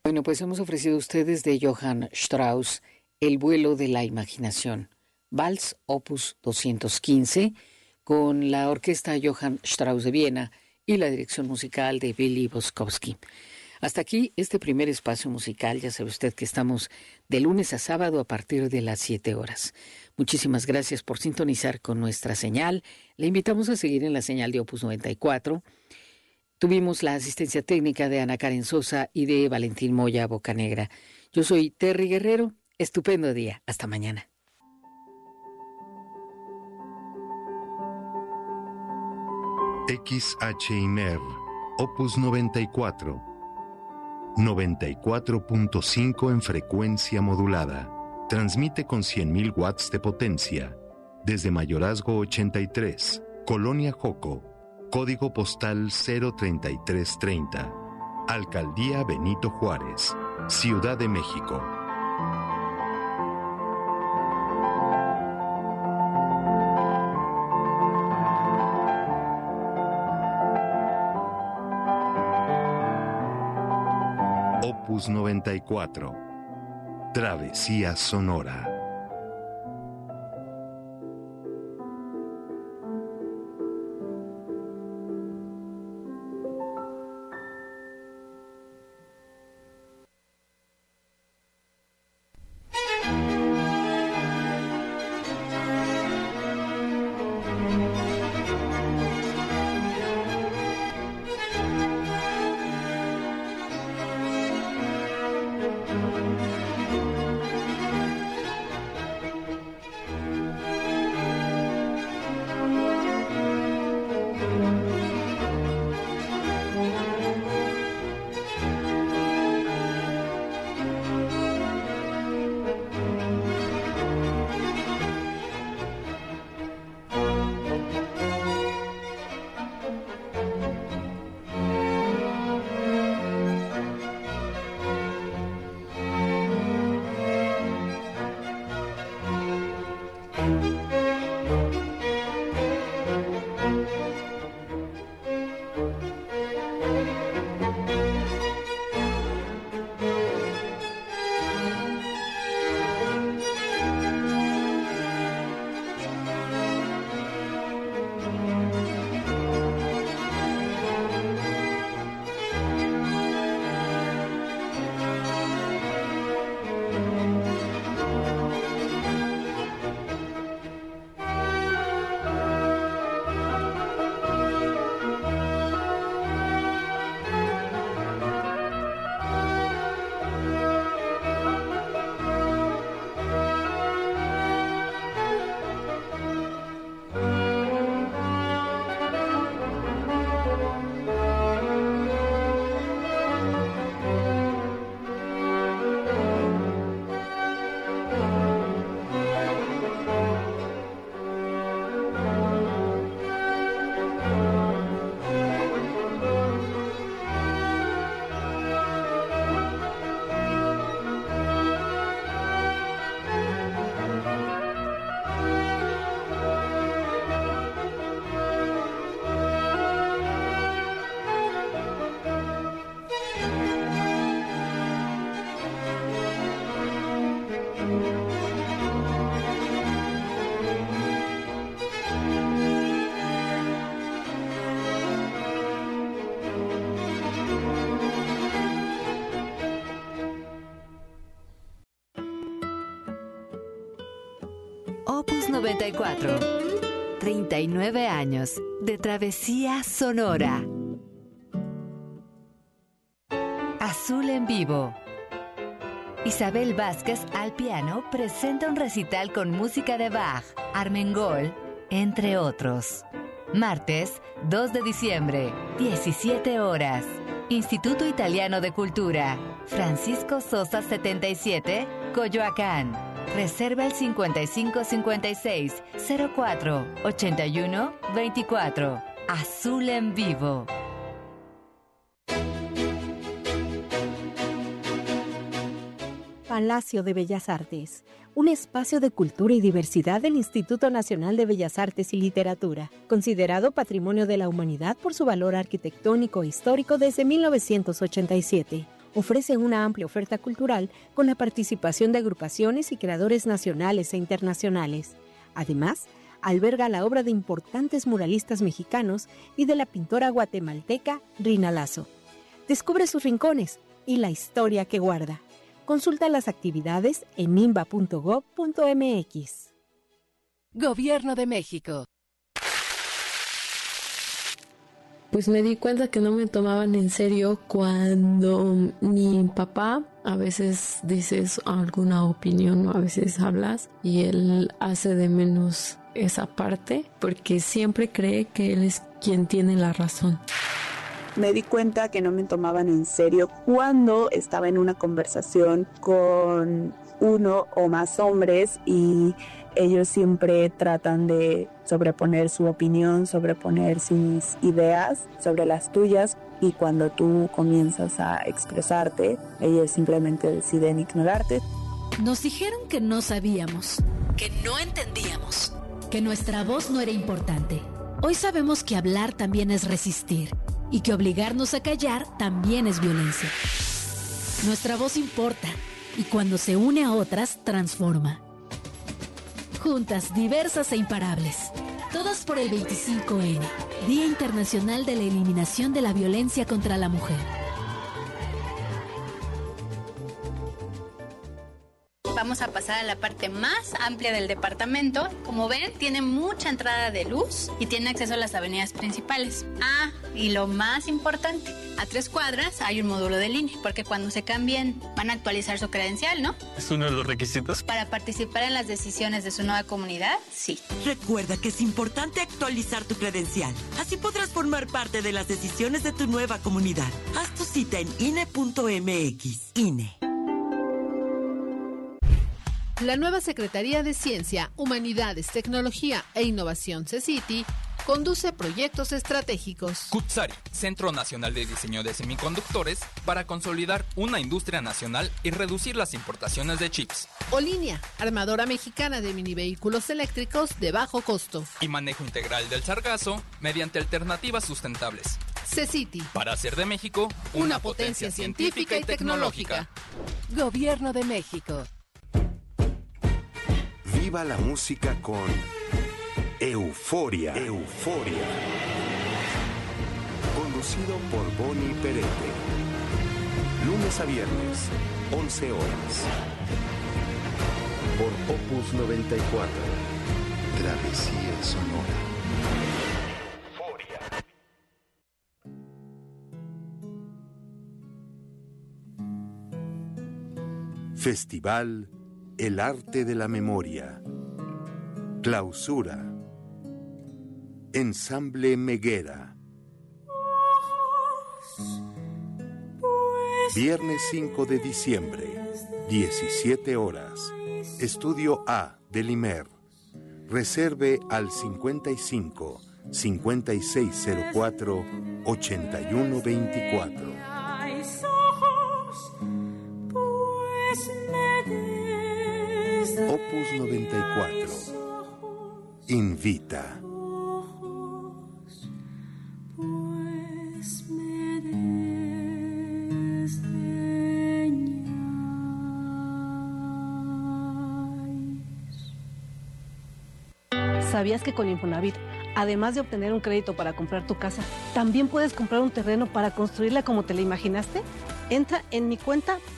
Bueno, pues hemos ofrecido a ustedes de Johann Strauss El vuelo de la imaginación, Vals Opus 215, con la orquesta Johann Strauss de Viena y la dirección musical de Billy Boskowski. Hasta aquí este primer espacio musical. Ya sabe usted que estamos de lunes a sábado a partir de las 7 horas. Muchísimas gracias por sintonizar con nuestra señal. Le invitamos a seguir en la señal de Opus 94. Tuvimos la asistencia técnica de Ana Karen Sosa y de Valentín Moya Bocanegra. Yo soy Terry Guerrero. Estupendo día. Hasta mañana. XHINER, Opus 94. 94.5 en frecuencia modulada. Transmite con 100.000 watts de potencia. Desde Mayorazgo 83, Colonia Joco. Código postal 03330. Alcaldía Benito Juárez, Ciudad de México. Opus 94. Travesía sonora. Opus 94. 39 años de travesía sonora. Azul en vivo. Isabel Vázquez al piano presenta un recital con música de Bach, Armengol, entre otros. Martes 2 de diciembre, 17 horas. Instituto Italiano de Cultura, Francisco Sosa 77, Coyoacán. Reserva el 5556-04-81-24. Azul en vivo. Palacio de Bellas Artes, un espacio de cultura y diversidad del Instituto Nacional de Bellas Artes y Literatura, considerado Patrimonio de la Humanidad por su valor arquitectónico e histórico desde 1987. ofrece una amplia oferta cultural con la participación de agrupaciones y creadores nacionales e internacionales. Además, alberga la obra de importantes muralistas mexicanos y de la pintora guatemalteca Rina Lazo. Descubre sus rincones y la historia que guarda. Consulta las actividades en nimba.gov.mx. Gobierno de México. Pues me di cuenta que no me tomaban en serio cuando mi papá a veces dices alguna opinión o a veces hablas y él hace de menos esa parte porque siempre cree que él es quien tiene la razón. Me di cuenta que no me tomaban en serio cuando estaba en una conversación con uno o más hombres y ellos siempre tratan de sobreponer su opinión, sobreponer sus ideas sobre las tuyas, y cuando tú comienzas a expresarte, ellos simplemente deciden ignorarte. Nos dijeron que no sabíamos, que no entendíamos, que nuestra voz no era importante. Hoy sabemos que hablar también es resistir y que obligarnos a callar también es violencia. Nuestra voz importa y cuando se une a otras, transforma. Juntas, diversas e imparables. Todas por el 25N, Día Internacional de la Eliminación de la Violencia contra la Mujer. Vamos a pasar a la parte más amplia del departamento. Como ven, tiene mucha entrada de luz y tiene acceso a las avenidas principales. Ah, y lo más importante, a 3 cuadras hay un módulo de línea, porque cuando se cambien van a actualizar su credencial, ¿no? ¿Es uno de los requisitos? Para participar en las decisiones de su nueva comunidad, sí. Recuerda que es importante actualizar tu credencial. Así podrás formar parte de las decisiones de tu nueva comunidad. Haz tu cita en INE.mx. INE. La nueva Secretaría de Ciencia, Humanidades, Tecnología e Innovación, CECITI, conduce proyectos estratégicos. CUTSARI, Centro Nacional de Diseño de Semiconductores, para consolidar una industria nacional y reducir las importaciones de chips. Olinia, armadora mexicana de minivehículos eléctricos de bajo costo. Y manejo integral del sargazo mediante alternativas sustentables. CECITI, para hacer de México una potencia científica y tecnológica. Gobierno de México. Viva la música con Euforia. Euforia. Conducido por Bonnie Perete. Lunes a viernes, 11 horas. Por Opus 94. Travesía sonora. Euforia. Festival El Arte de la Memoria. Clausura. Ensamble Meguera. Viernes 5 de diciembre, 17 horas. Estudio A del IMER. Reserve al 55 5604 8124. Opus 94 invita. ¿Sabías que con Infonavit, además de obtener un crédito para comprar tu casa, también puedes comprar un terreno para construirla como te la imaginaste? Entra en mi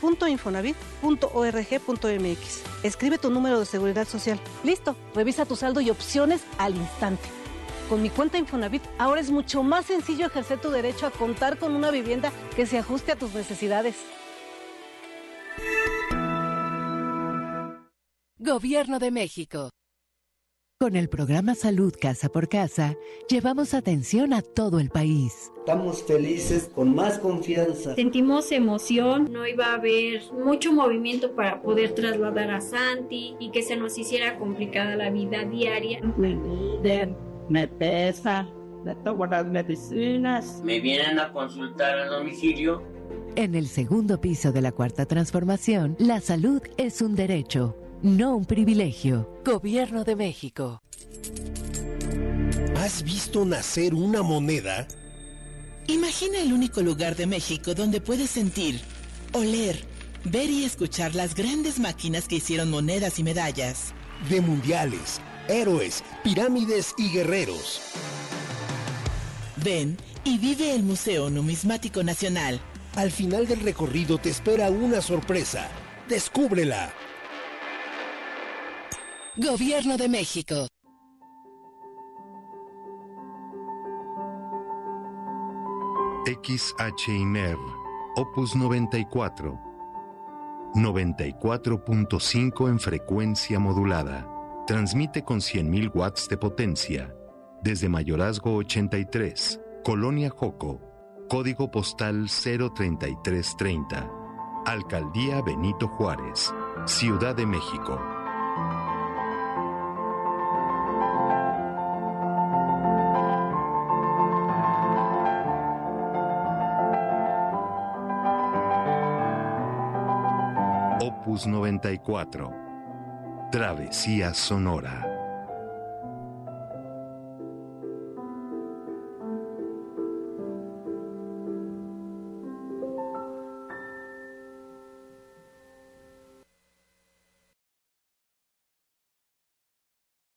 cuenta.infonavit.org.mx. Escribe tu número de seguridad social. Listo, revisa tu saldo y opciones al instante. Con mi cuenta Infonavit, ahora es mucho más sencillo ejercer tu derecho a contar con una vivienda que se ajuste a tus necesidades. Gobierno de México. Con el programa Salud Casa por Casa, llevamos atención a todo el país. Estamos felices, con más confianza. Sentimos emoción, no iba a haber mucho movimiento para poder trasladar a Santi y que se nos hiciera complicada la vida diaria. Me miden, me pesan, me tomo las medicinas. Me vienen a consultar al domicilio. En el segundo piso de la Cuarta Transformación, la salud es un derecho, no un privilegio. Gobierno de México. ¿Has visto nacer una moneda? Imagina el único lugar de México donde puedes sentir Oler, ver y escuchar las grandes máquinas que hicieron monedas y medallas. De mundiales, héroes, pirámides y guerreros. Ven y vive el Museo Numismático Nacional. Al final del recorrido te espera una sorpresa. ¡Descúbrela! Gobierno de México. XHINER, Opus 94. 94.5 en frecuencia modulada. Transmite con 100.000 watts de potencia. Desde Mayorazgo 83, Colonia Joco. Código postal 03330. Alcaldía Benito Juárez, Ciudad de México. Opus 94. Travesía sonora.